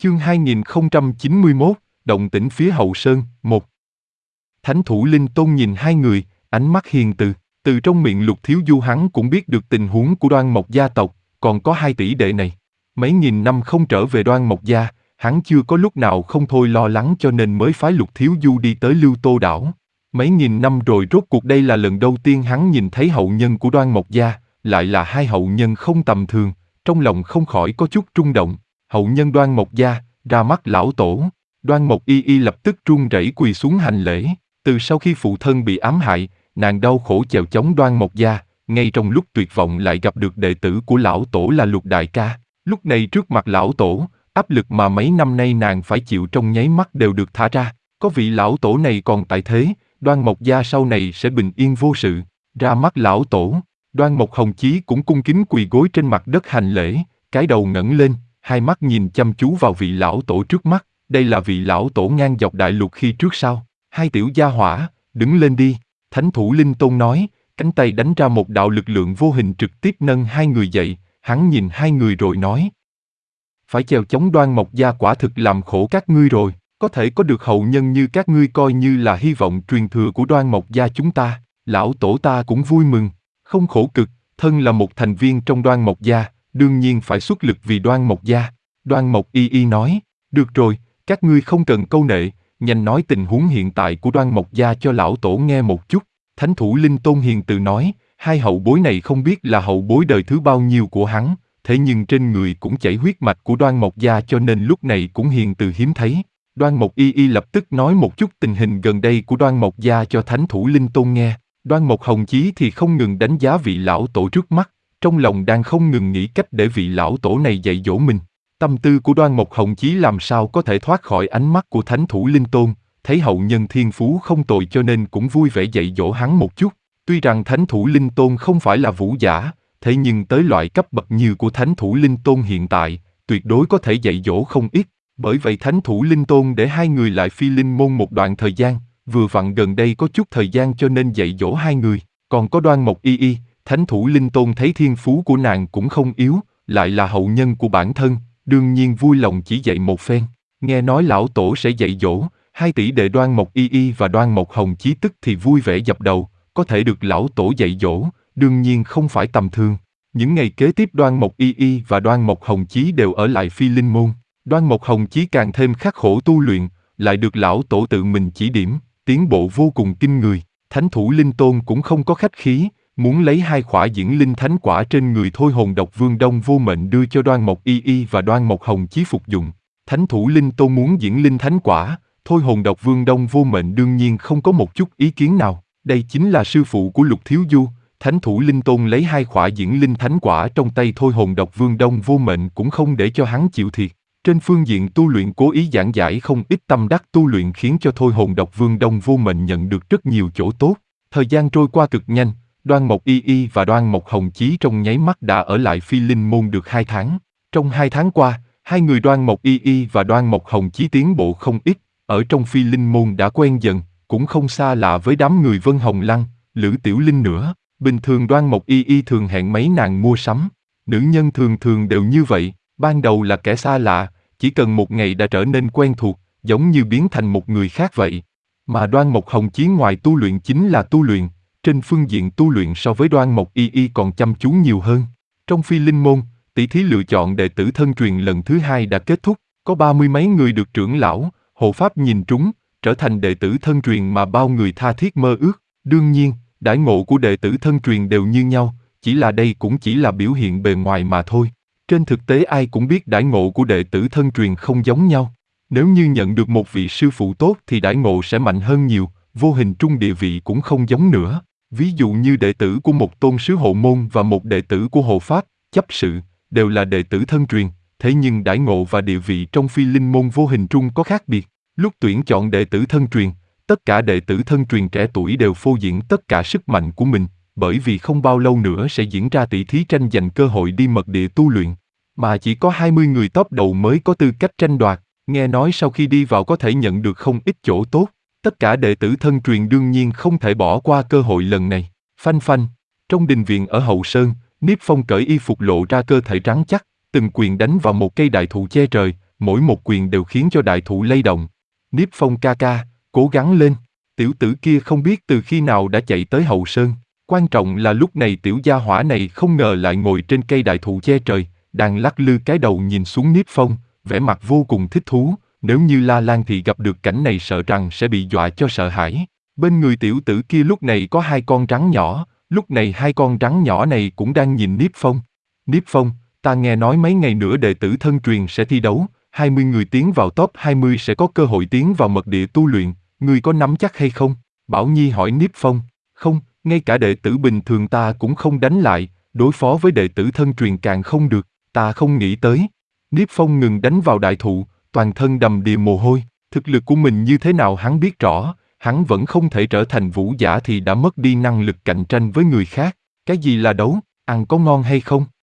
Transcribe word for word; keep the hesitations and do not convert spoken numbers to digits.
Chương hai nghìn không trăm chín mươi mốt, động tĩnh phía Hậu Sơn, một. Thánh thủ Linh Tôn nhìn hai người, ánh mắt hiền từ, từ trong miệng Lục Thiếu Du hắn cũng biết được tình huống của Đoan Mộc gia tộc, còn có hai tỷ đệ này. Mấy nghìn năm không trở về Đoan Mộc gia, hắn chưa có lúc nào không thôi lo lắng cho nên mới phái Lục Thiếu Du đi tới Lưu Tô đảo. Mấy nghìn năm rồi rốt cuộc đây là lần đầu tiên hắn nhìn thấy hậu nhân của Đoan Mộc gia, lại là hai hậu nhân không tầm thường, trong lòng không khỏi có chút rung động. Hậu nhân Đoan Mộc gia, ra mắt lão tổ. Đoan Mộc Y Y lập tức run rẩy quỳ xuống hành lễ. Từ sau khi phụ thân bị ám hại, nàng đau khổ chèo chống Đoan Mộc gia, ngay trong lúc tuyệt vọng lại gặp được đệ tử của lão tổ là Lục đại ca. Lúc này trước mặt lão tổ, áp lực mà mấy năm nay nàng phải chịu trong nháy mắt đều được thả ra. Có vị lão tổ này còn tại thế, Đoan Mộc gia sau này sẽ bình yên vô sự. Ra mắt lão tổ, Đoan Mộc Hồng Chí cũng cung kính quỳ gối trên mặt đất hành lễ, cái đầu ngẩng lên, hai mắt nhìn chăm chú vào vị lão tổ trước mắt. Đây là vị lão tổ ngang dọc đại lục khi trước sau. Hai tiểu gia hỏa, đứng lên đi. Thánh thủ Linh Tôn nói, cánh tay đánh ra một đạo lực lượng vô hình trực tiếp nâng hai người dậy. Hắn nhìn hai người rồi nói, phải chèo chống Đoan Mộc gia quả thực làm khổ các ngươi rồi. Có thể có được hậu nhân như các ngươi coi như là hy vọng truyền thừa của Đoan Mộc gia chúng ta. Lão tổ ta cũng vui mừng, không khổ cực, thân là một thành viên trong Đoan Mộc gia, đương nhiên phải xuất lực vì Đoan Mộc gia. Đoan Mộc Y Y nói, được rồi, các ngươi không cần câu nệ, nhanh nói tình huống hiện tại của Đoan Mộc gia cho lão tổ nghe một chút. Thánh thủ Linh Tôn hiền từ nói, hai hậu bối này không biết là hậu bối đời thứ bao nhiêu của hắn, thế nhưng trên người cũng chảy huyết mạch của Đoan Mộc gia cho nên lúc này cũng hiền từ hiếm thấy. Đoan Mộc Y Y lập tức nói một chút tình hình gần đây của Đoan Mộc gia cho Thánh thủ Linh Tôn nghe. Đoan Mộc Hồng Chí thì không ngừng đánh giá vị lão tổ trước mắt, trong lòng đang không ngừng nghĩ cách để vị lão tổ này dạy dỗ mình. Tâm tư của Đoan Mộc Hồng Chí làm sao có thể thoát khỏi ánh mắt của Thánh thủ Linh Tôn, thấy hậu nhân thiên phú không tồi cho nên cũng vui vẻ dạy dỗ hắn một chút. Tuy rằng Thánh thủ Linh Tôn không phải là vũ giả, thế nhưng tới loại cấp bậc như của Thánh thủ Linh Tôn hiện tại, tuyệt đối có thể dạy dỗ không ít. Bởi vậy Thánh thủ Linh Tôn để hai người lại Phi Linh môn một đoạn thời gian, vừa vặn gần đây có chút thời gian cho nên dạy dỗ hai người. Còn có Đoan Mộc Y Y, Thánh thủ Linh Tôn thấy thiên phú của nàng cũng không yếu, lại là hậu nhân của bản thân, đương nhiên vui lòng chỉ dạy một phen. Nghe nói lão tổ sẽ dạy dỗ, hai tỷ đệ Đoan Mộc Y Y và Đoan Mộc Hồng Chí tức thì vui vẻ dập đầu, có thể được lão tổ dạy dỗ, đương nhiên không phải tầm thường. Những ngày kế tiếp Đoan Mộc Y Y và Đoan Mộc Hồng Chí đều ở lại Phi Linh môn. Đoan Mộc Hồng Chí càng thêm khắc khổ tu luyện, lại được lão tổ tự mình chỉ điểm, tiến bộ vô cùng kinh người. Thánh thủ Linh Tôn cũng không có khách khí, muốn lấy hai khỏa diễn linh thánh quả trên người Thôi Hồn Độc Vương Đông Vô Mệnh đưa cho Đoan Mộc Y Y và Đoan Mộc Hồng Chí phục dụng. Thánh thủ Linh Tôn muốn diễn linh thánh quả, Thôi Hồn Độc Vương Đông Vô Mệnh đương nhiên không có một chút ý kiến nào. Đây chính là sư phụ của Lục Thiếu Du. Thánh thủ Linh Tôn lấy hai khỏa diễn linh thánh quả trong tay Thôi Hồn Độc Vương Đông Vô Mệnh cũng không để cho hắn chịu thiệt. Trên phương diện tu luyện cố ý giảng giải không ít tâm đắc tu luyện khiến cho Thôi Hồn Độc Vương Đông Vô Mệnh nhận được rất nhiều chỗ tốt. Thời gian trôi qua cực nhanh, Đoan Mộc Y Y và Đoan Mộc Hồng Chí trong nháy mắt đã ở lại Phi Linh môn được hai tháng. Trong hai tháng qua, hai người Đoan Mộc Y Y và Đoan Mộc Hồng Chí tiến bộ không ít, ở trong Phi Linh môn đã quen dần, cũng không xa lạ với đám người Vân Hồng Lăng, Lữ Tiểu Linh nữa. Bình thường Đoan Mộc Y Y thường hẹn mấy nàng mua sắm, nữ nhân thường thường đều như vậy, ban đầu là kẻ xa lạ, chỉ cần một ngày đã trở nên quen thuộc, giống như biến thành một người khác vậy. Mà Đoan Mộc Hồng Chí ngoài tu luyện chính là tu luyện, trên phương diện tu luyện so với Đoan Mộc Y Y còn chăm chú nhiều hơn. Trong Phi Linh môn, tỷ thí lựa chọn đệ tử thân truyền lần thứ hai đã kết thúc, có ba mươi mấy người được trưởng lão, hộ pháp nhìn trúng, trở thành đệ tử thân truyền mà bao người tha thiết mơ ước. Đương nhiên, đãi ngộ của đệ tử thân truyền đều như nhau, chỉ là đây cũng chỉ là biểu hiện bề ngoài mà thôi. Trên thực tế ai cũng biết đãi ngộ của đệ tử thân truyền không giống nhau. Nếu như nhận được một vị sư phụ tốt thì đãi ngộ sẽ mạnh hơn nhiều, vô hình trung địa vị cũng không giống nữa. Ví dụ như đệ tử của một tôn sứ hộ môn và một đệ tử của hộ pháp, chấp sự, đều là đệ tử thân truyền, thế nhưng đãi ngộ và địa vị trong Phi Linh môn vô hình trung có khác biệt. Lúc tuyển chọn đệ tử thân truyền, tất cả đệ tử thân truyền trẻ tuổi đều phô diễn tất cả sức mạnh của mình, bởi vì không bao lâu nữa sẽ diễn ra tỷ thí tranh giành cơ hội đi mật địa tu luyện. Mà chỉ có hai mươi người top đầu mới có tư cách tranh đoạt, nghe nói sau khi đi vào có thể nhận được không ít chỗ tốt. Tất cả đệ tử thân truyền đương nhiên không thể bỏ qua cơ hội lần này. Phanh phanh, trong đình viện ở Hậu Sơn, Niếp Phong cởi y phục lộ ra cơ thể trắng chắc, từng quyền đánh vào một cây đại thụ che trời, mỗi một quyền đều khiến cho đại thụ lay động. Niếp Phong ca ca, cố gắng lên. Tiểu tử kia không biết từ khi nào đã chạy tới hậu sơn. Quan trọng là lúc này tiểu gia hỏa này không ngờ lại ngồi trên cây đại thụ che trời, đang lắc lư cái đầu nhìn xuống Niếp Phong, vẻ mặt vô cùng thích thú. Nếu như La Lan Thị gặp được cảnh này sợ rằng sẽ bị dọa cho sợ hãi. Bên người tiểu tử kia lúc này có hai con rắn nhỏ, lúc này hai con rắn nhỏ này cũng đang nhìn Niếp Phong. Niếp Phong, ta nghe nói mấy ngày nữa đệ tử thân truyền sẽ thi đấu, hai mươi người tiến vào top hai mươi sẽ có cơ hội tiến vào mật địa tu luyện, ngươi có nắm chắc hay không? Bảo Nhi hỏi Niếp Phong. Không, ngay cả đệ tử bình thường ta cũng không đánh lại, đối phó với đệ tử thân truyền càng không được, ta không nghĩ tới. Niếp Phong ngừng đánh vào đại thụ, toàn thân đầm đìa mồ hôi, thực lực của mình như thế nào hắn biết rõ, hắn vẫn không thể trở thành vũ giả thì đã mất đi năng lực cạnh tranh với người khác. Cái gì là đấu, ăn có ngon hay không?